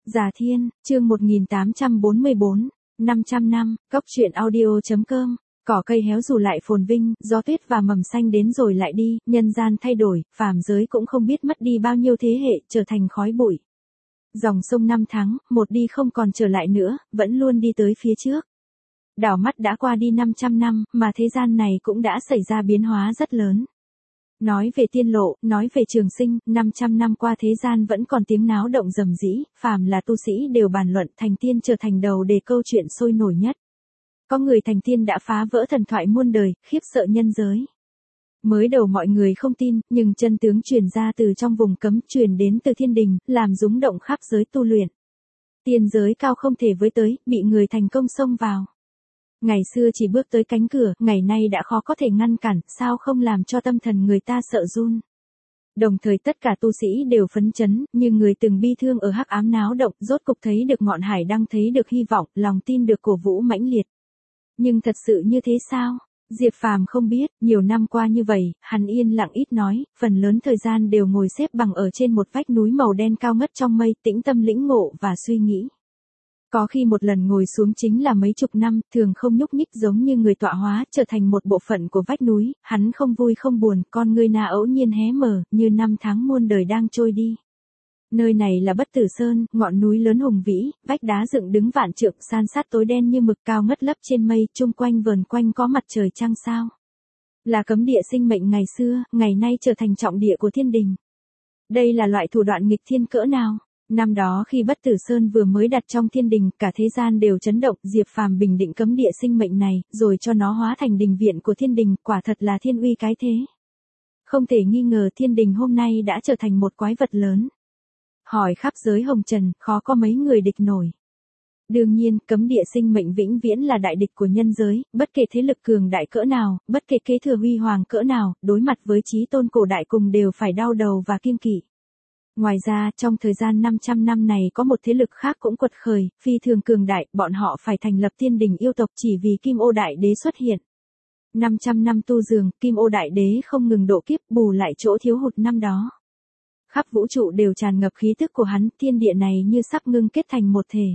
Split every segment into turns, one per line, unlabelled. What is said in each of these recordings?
Già Thiên, chương 1844, 500 năm, cốc truyện audio.com. Cỏ cây héo rủ lại phồn vinh, gió tuyết và mầm xanh đến rồi lại đi, nhân gian thay đổi, phàm giới cũng không biết mất đi bao nhiêu thế hệ, trở thành khói bụi. Dòng sông năm tháng, một đi không còn trở lại nữa, vẫn luôn đi tới phía trước. Đảo mắt đã qua đi 500 năm, mà thế gian này cũng đã xảy ra biến hóa rất lớn. Nói về tiên lộ, nói về trường sinh, 500 năm qua thế gian vẫn còn tiếng náo động rầm rĩ, phàm là tu sĩ đều bàn luận thành tiên trở thành đầu đề câu chuyện sôi nổi nhất. Có người thành tiên đã phá vỡ thần thoại muôn đời, khiếp sợ nhân giới. Mới đầu mọi người không tin, nhưng chân tướng truyền ra từ trong vùng cấm truyền đến từ thiên đình, làm rúng động khắp giới tu luyện. Tiên giới cao không thể với tới, bị người thành công xông vào. Ngày xưa chỉ bước tới cánh cửa, ngày nay đã khó có thể ngăn cản, sao không làm cho tâm thần người ta sợ run. Đồng thời tất cả tu sĩ đều phấn chấn, như người từng bi thương ở hắc ám náo động, rốt cục thấy được ngọn hải đăng, thấy được hy vọng, lòng tin được cổ vũ mãnh liệt. Nhưng thật sự như thế sao? Diệp Phàm không biết, nhiều năm qua như vậy, hắn yên lặng ít nói, phần lớn thời gian đều ngồi xếp bằng ở trên một vách núi màu đen cao ngất trong mây, tĩnh tâm lĩnh ngộ và suy nghĩ. Có khi một lần ngồi xuống chính là mấy chục năm, thường không nhúc nhích giống như người tọa hóa, trở thành một bộ phận của vách núi, hắn không vui không buồn, con ngươi na ấu nhiên hé mở, như năm tháng muôn đời đang trôi đi. Nơi này là Bất Tử Sơn, ngọn núi lớn hùng vĩ, vách đá dựng đứng vạn trượng, san sát tối đen như mực, cao ngất lấp trên mây, chung quanh vờn quanh có mặt trời trăng sao. Là cấm địa sinh mệnh ngày xưa, ngày nay trở thành trọng địa của thiên đình. Đây là loại thủ đoạn nghịch thiên cỡ nào? Năm đó khi Bất Tử Sơn vừa mới đặt trong thiên đình, cả thế gian đều chấn động, Diệp Phàm bình định cấm địa sinh mệnh này, rồi cho nó hóa thành đình viện của thiên đình, quả thật là thiên uy cái thế. Không thể nghi ngờ thiên đình hôm nay đã trở thành một quái vật lớn. Hỏi khắp giới hồng trần, khó có mấy người địch nổi. Đương nhiên, cấm địa sinh mệnh vĩnh viễn là đại địch của nhân giới, bất kể thế lực cường đại cỡ nào, bất kể kế thừa huy hoàng cỡ nào, đối mặt với chí tôn cổ đại cùng đều phải đau đầu và kiêng kỵ. Ngoài ra, trong thời gian 500 năm này có một thế lực khác cũng quật khởi, phi thường cường đại, bọn họ phải thành lập thiên đình yêu tộc chỉ vì Kim Ô Đại Đế xuất hiện. 500 năm tu dường, Kim Ô Đại Đế không ngừng độ kiếp, bù lại chỗ thiếu hụt năm đó. Khắp vũ trụ đều tràn ngập khí tức của hắn, thiên địa này như sắp ngưng kết thành một thể.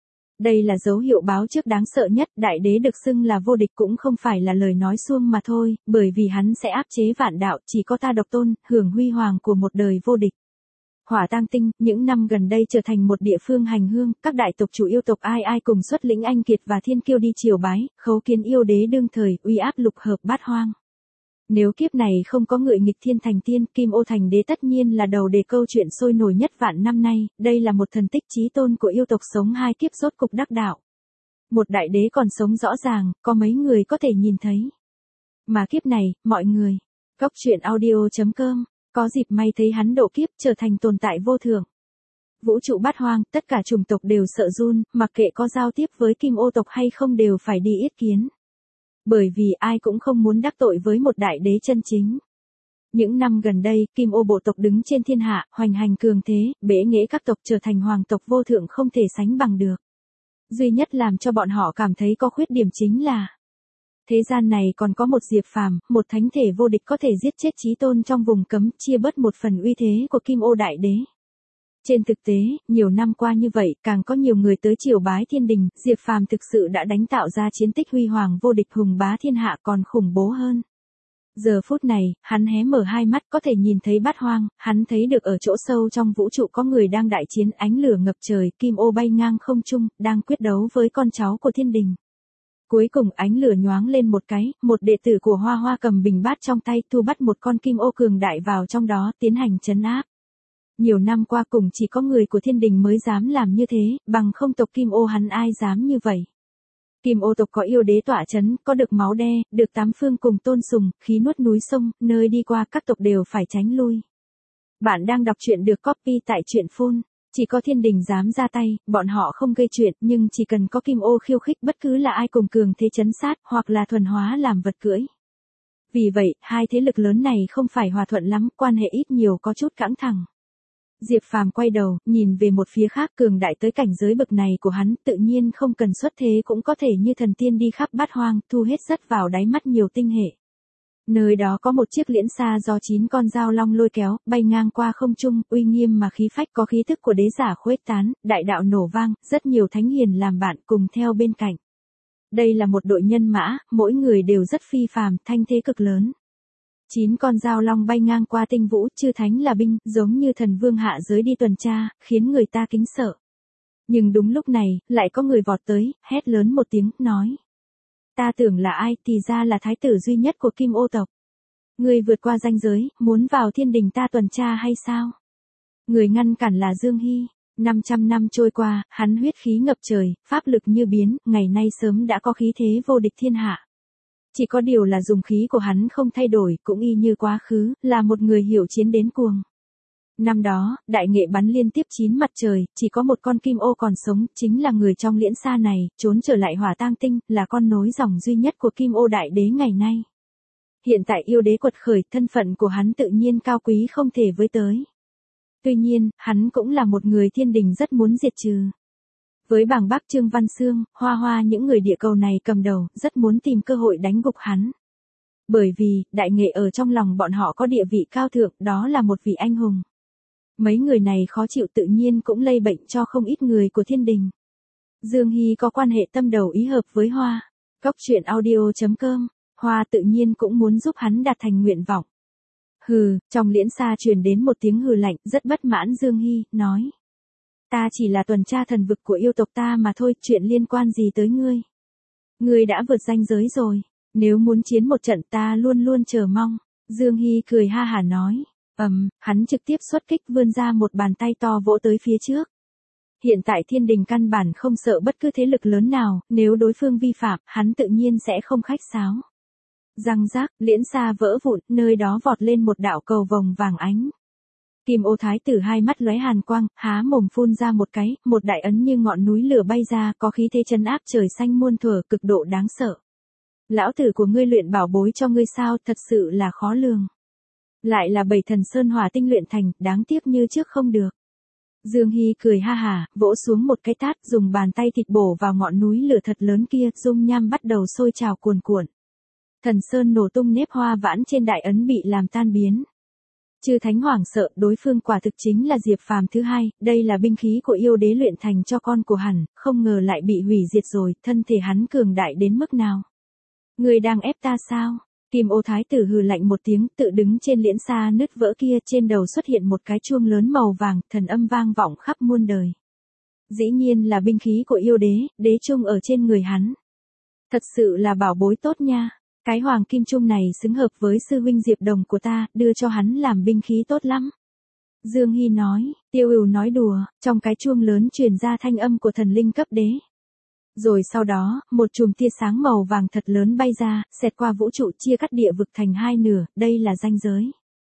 Đây là dấu hiệu báo trước đáng sợ nhất, Đại Đế được xưng là vô địch cũng không phải là lời nói suông mà thôi, bởi vì hắn sẽ áp chế vạn đạo, chỉ có ta độc tôn, hưởng huy hoàng của một đời vô địch. Hỏa Tang Tinh, những năm gần đây trở thành một địa phương hành hương, các đại tộc chủ yêu tộc ai ai cùng xuất lĩnh anh kiệt và thiên kiêu đi triều bái, khấu kiến yêu đế đương thời, uy áp lục hợp bát hoang. Nếu kiếp này không có người nghịch thiên thành tiên, Kim Ô thành đế tất nhiên là đầu đề câu chuyện sôi nổi nhất vạn năm nay, đây là một thần tích chí tôn của yêu tộc sống hai kiếp rốt cục đắc đạo. Một đại đế còn sống rõ ràng, có mấy người có thể nhìn thấy. Mà kiếp này, mọi người, cốc truyện audio.com, có dịp may thấy hắn độ kiếp trở thành tồn tại vô thượng. Vũ trụ bát hoang, tất cả chủng tộc đều sợ run, mặc kệ có giao tiếp với Kim Ô tộc hay không đều phải đi yết kiến. Bởi vì ai cũng không muốn đắc tội với một đại đế chân chính. Những năm gần đây, Kim Ô bộ tộc đứng trên thiên hạ, hoành hành cường thế, bẽ nghễ các tộc trở thành hoàng tộc vô thượng không thể sánh bằng được. Duy nhất làm cho bọn họ cảm thấy có khuyết điểm chính là thế gian này còn có một Diệp Phàm, một thánh thể vô địch có thể giết chết chí tôn trong vùng cấm, chia bớt một phần uy thế của Kim Ô Đại Đế. Trên thực tế, nhiều năm qua như vậy, càng có nhiều người tới triều bái thiên đình, Diệp Phàm thực sự đã đánh tạo ra chiến tích huy hoàng vô địch hùng bá thiên hạ còn khủng bố hơn. Giờ phút này, hắn hé mở hai mắt có thể nhìn thấy bát hoang, hắn thấy được ở chỗ sâu trong vũ trụ có người đang đại chiến, ánh lửa ngập trời, Kim Ô bay ngang không trung, đang quyết đấu với con cháu của thiên đình. Cuối cùng ánh lửa nhoáng lên một cái, một đệ tử của Hoa Hoa cầm bình bát trong tay thu bắt một con Kim Ô cường đại vào trong đó tiến hành trấn áp. Nhiều năm qua cùng chỉ có người của thiên đình mới dám làm như thế, bằng không tộc Kim Ô hắn ai dám như vậy. Kim Ô tộc có yêu đế tỏa chấn, có được máu đe, được tám phương cùng tôn sùng, khí nuốt núi sông, nơi đi qua các tộc đều phải tránh lui. Bạn đang đọc truyện được copy tại truyện phun. Chỉ có thiên đình dám ra tay, bọn họ không gây chuyện, nhưng chỉ cần có Kim Ô khiêu khích bất cứ là ai cùng cường thế chấn sát, hoặc là thuần hóa làm vật cưỡi. Vì vậy, hai thế lực lớn này không phải hòa thuận lắm, quan hệ ít nhiều có chút căng thẳng. Diệp Phàm quay đầu, nhìn về một phía khác, cường đại tới cảnh giới bậc này của hắn, tự nhiên không cần xuất thế cũng có thể như thần tiên đi khắp bát hoang, thu hết rất vào đáy mắt nhiều tinh hệ. Nơi đó có một chiếc liễn xa do 9 con dao long lôi kéo, bay ngang qua không trung, uy nghiêm mà khí phách, có khí thức của đế giả khuếch tán, đại đạo nổ vang, rất nhiều thánh hiền làm bạn cùng theo bên cạnh. Đây là một đội nhân mã, mỗi người đều rất phi phàm, thanh thế cực lớn. 9 con dao long bay ngang qua tinh vũ, chư thánh là binh, giống như thần vương hạ giới đi tuần tra, khiến người ta kính sợ. Nhưng đúng lúc này, lại có người vọt tới, hét lớn một tiếng, nói. Ta tưởng là ai, thì ra là thái tử duy nhất của Kim Ô tộc. Người vượt qua ranh giới, muốn vào thiên đình ta tuần tra hay sao? Người ngăn cản là Dương Hy. 500 năm trôi qua, hắn huyết khí ngập trời, pháp lực như biến, ngày nay sớm đã có khí thế vô địch thiên hạ. Chỉ có điều là dùng khí của hắn không thay đổi, cũng y như quá khứ, là một người hiểu chiến đến cuồng. Năm đó, đại nghệ bắn liên tiếp 9 mặt trời, chỉ có một con Kim Ô còn sống, chính là người trong liễn xa này, trốn trở lại Hỏa Tang Tinh, là con nối dòng duy nhất của Kim Ô đại đế ngày nay. Hiện tại yêu đế quật khởi, thân phận của hắn tự nhiên cao quý không thể với tới. Tuy nhiên, hắn cũng là một người thiên đình rất muốn diệt trừ. Với bảng Bắc Trương Văn Xương, Hoa Hoa những người địa cầu này cầm đầu, rất muốn tìm cơ hội đánh gục hắn. Bởi vì, đại nghệ ở trong lòng bọn họ có địa vị cao thượng, đó là một vị anh hùng. Mấy người này khó chịu tự nhiên cũng lây bệnh cho không ít người của thiên đình. Dương Hy có quan hệ tâm đầu ý hợp với Hoa. Cốc truyện audio.com, Hoa tự nhiên cũng muốn giúp hắn đạt thành nguyện vọng. Hừ, trong liễn xa truyền đến một tiếng hừ lạnh, rất bất mãn Dương Hy, nói. Ta chỉ là tuần tra thần vực của yêu tộc ta mà thôi, chuyện liên quan gì tới ngươi? Ngươi đã vượt ranh giới rồi, nếu muốn chiến một trận ta luôn luôn chờ mong. Dương Hy cười ha hả nói. Hắn trực tiếp xuất kích vươn ra một bàn tay to vỗ tới phía trước. Hiện tại thiên đình căn bản không sợ bất cứ thế lực lớn nào, nếu đối phương vi phạm, hắn tự nhiên sẽ không khách sáo. Răng rác, liễn xa vỡ vụn, nơi đó vọt lên một đạo cầu vồng vàng ánh. Kim Ô thái tử hai mắt lóe hàn quang, há mồm phun ra một cái, một đại ấn như ngọn núi lửa bay ra, có khí thế trấn áp trời xanh muôn thuở, cực độ đáng sợ. Lão tử của ngươi luyện bảo bối cho ngươi sao, thật sự là khó lường. Lại là 7 thần sơn hỏa tinh luyện thành, đáng tiếc như trước không được. Dương Hy cười ha hả, vỗ xuống một cái tát, dùng bàn tay thịt bổ vào ngọn núi lửa thật lớn kia, dung nham bắt đầu sôi trào cuồn cuộn. Thần sơn nổ tung, nếp hoa vãn trên đại ấn bị làm tan biến. Chư thánh hoảng sợ, đối phương quả thực chính là Diệp Phàm thứ hai, đây là binh khí của yêu đế luyện thành cho con của hắn, không ngờ lại bị hủy diệt rồi, thân thể hắn cường đại đến mức nào. Người đang ép ta sao? Kim Ô thái tử hừ lạnh một tiếng, tự đứng trên liễn xa nứt vỡ kia, trên đầu xuất hiện một cái chuông lớn màu vàng, thần âm vang vọng khắp muôn đời. Dĩ nhiên là binh khí của yêu đế, đế chuông ở trên người hắn. Thật sự là bảo bối tốt nha. Cái hoàng kim trung này xứng hợp với sư huynh Diệp Đồng của ta, đưa cho hắn làm binh khí tốt lắm. Dương Hy nói, Tiêu Ừu nói đùa, trong cái chuông lớn truyền ra thanh âm của thần linh cấp đế. Rồi sau đó, một chùm tia sáng màu vàng thật lớn bay ra, xẹt qua vũ trụ chia cắt địa vực thành hai nửa, đây là ranh giới.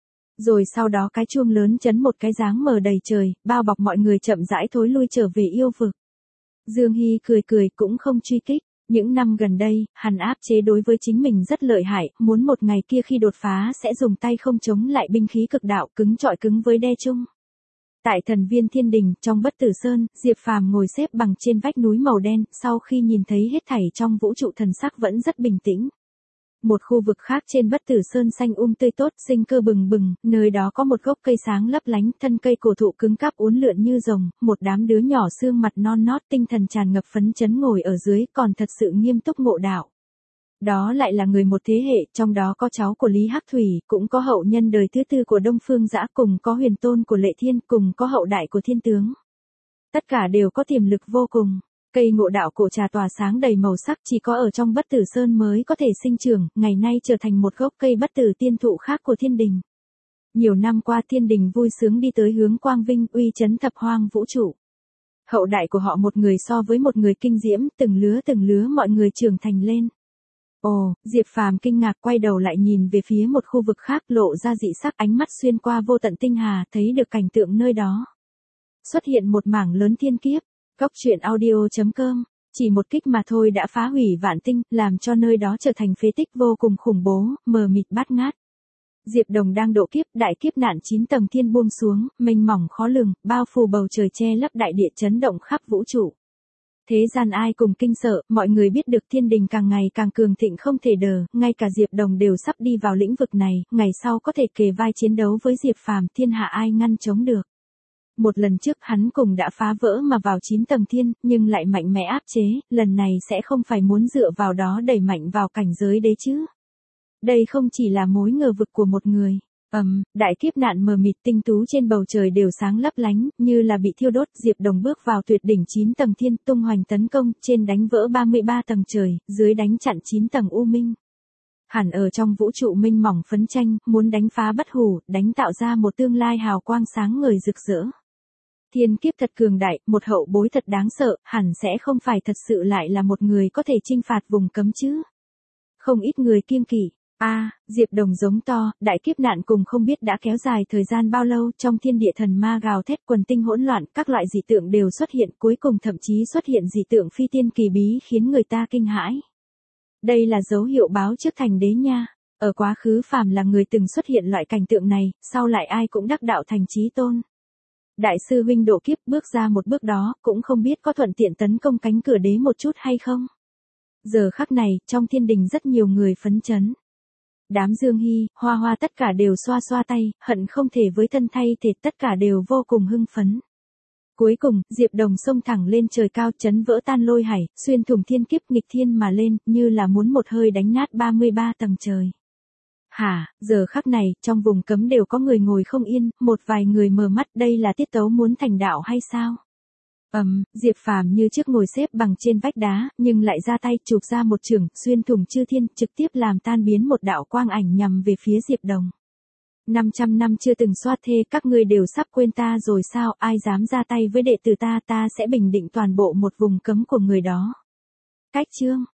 Rồi sau đó cái chuông lớn chấn một cái dáng mờ đầy trời, bao bọc mọi người chậm rãi thối lui trở về yêu vực. Dương Hy cười cười cũng không truy kích. Những năm gần đây, hắn áp chế đối với chính mình rất lợi hại, muốn một ngày kia khi đột phá sẽ dùng tay không chống lại binh khí cực đạo, cứng trọi cứng với đe chung. Tại thần viên thiên đình, trong Bất Tử Sơn, Diệp Phàm ngồi xếp bằng trên vách núi màu đen, sau khi nhìn thấy hết thảy trong vũ trụ thần sắc vẫn rất bình tĩnh. Một khu vực khác trên Bất Tử Sơn xanh tươi tốt, sinh cơ bừng bừng, nơi đó có một gốc cây sáng lấp lánh, thân cây cổ thụ cứng cáp uốn lượn như rồng, một đám đứa nhỏ xương mặt non nót tinh thần tràn ngập phấn chấn ngồi ở dưới, còn thật sự nghiêm túc ngộ đạo. Đó lại là người một thế hệ, trong đó có cháu của Lý Hắc Thủy, cũng có hậu nhân đời thứ tư của Đông Phương Dã, cùng có huyền tôn của Lệ Thiên, cùng có hậu đại của Thiên Tướng. Tất cả đều có tiềm lực vô cùng. Cây ngộ đạo cổ trà tỏa sáng đầy màu sắc, chỉ có ở trong Bất Tử Sơn mới có thể sinh trưởng, ngày nay trở thành một gốc cây bất tử tiên thụ khác của thiên đình. Nhiều năm qua thiên đình vui sướng đi tới hướng quang vinh, uy chấn thập hoang vũ trụ. Hậu đại của họ một người so với một người kinh diễm, từng lứa mọi người trưởng thành lên. Ồ, Diệp Phàm kinh ngạc quay đầu lại nhìn về phía một khu vực khác, lộ ra dị sắc, ánh mắt xuyên qua vô tận tinh hà, thấy được cảnh tượng nơi đó. Xuất hiện một mảng lớn thiên kiếp. Cốc truyện audio.com, chỉ một kích mà thôi đã phá hủy vạn tinh, làm cho nơi đó trở thành phế tích vô cùng khủng bố, mờ mịt bát ngát. Diệp Đồng đang độ kiếp, đại kiếp nạn 9 tầng thiên buông xuống, mênh mỏng khó lường, bao phủ bầu trời che lấp đại địa, chấn động khắp vũ trụ. Thế gian ai cùng kinh sợ, mọi người biết được thiên đình càng ngày càng cường thịnh không thể đờ, ngay cả Diệp Đồng đều sắp đi vào lĩnh vực này, ngày sau có thể kề vai chiến đấu với Diệp Phàm, thiên hạ ai ngăn chống được. Một lần trước hắn cùng đã phá vỡ mà vào 9 tầng thiên, nhưng lại mạnh mẽ áp chế, lần này sẽ không phải muốn dựa vào đó đẩy mạnh vào cảnh giới đế chứ. Đây không chỉ là mối ngờ vực của một người. Đại kiếp nạn mờ mịt, tinh tú trên bầu trời đều sáng lấp lánh, như là bị thiêu đốt. Diệp Đồng bước vào tuyệt đỉnh 9 tầng thiên, tung hoành tấn công, trên đánh vỡ 33 tầng trời, dưới đánh chặn 9 tầng u minh. Hẳn ở trong vũ trụ minh mỏng phấn tranh, muốn đánh phá bất hủ, đánh tạo ra một tương lai hào quang sáng ngời rực rỡ. Thiên kiếp thật cường đại, một hậu bối thật đáng sợ, hẳn sẽ không phải thật sự lại là một người có thể chinh phạt vùng cấm chứ. Không ít người kiêng kỵ. Diệp Đồng giống to, đại kiếp nạn cùng không biết đã kéo dài thời gian bao lâu, trong thiên địa thần ma gào thét, quần tinh hỗn loạn, các loại dị tượng đều xuất hiện, cuối cùng thậm chí xuất hiện dị tượng phi tiên kỳ bí khiến người ta kinh hãi. Đây là dấu hiệu báo trước thành đế nha. Ở quá khứ phàm là người từng xuất hiện loại cảnh tượng này, sau lại ai cũng đắc đạo thành chí tôn. Đại sư huynh độ kiếp bước ra một bước đó, cũng không biết có thuận tiện tấn công cánh cửa đế một chút hay không. Giờ khắc này, trong thiên đình rất nhiều người phấn chấn. Đám Dương Hy, Hoa Hoa tất cả đều xoa xoa tay, hận không thể với thân thay thể, tất cả đều vô cùng hưng phấn. Cuối cùng, Diệp Đồng xông thẳng lên trời cao, chấn vỡ tan lôi hải, xuyên thủng thiên kiếp, nghịch thiên mà lên, như là muốn một hơi đánh nát 33 tầng trời. Giờ khắc này, trong vùng cấm đều có người ngồi không yên, một vài người mờ mắt, đây là tiết tấu muốn thành đạo hay sao? Diệp Phàm như trước ngồi xếp bằng trên vách đá, nhưng lại ra tay chụp ra một chưởng, xuyên thủng chư thiên, trực tiếp làm tan biến một đạo quang ảnh nhằm về phía Diệp Đồng. 500 năm chưa từng xoát thê, các ngươi đều sắp quên ta rồi sao, ai dám ra tay với đệ tử ta, ta sẽ bình định toàn bộ một vùng cấm của người đó. Cách chương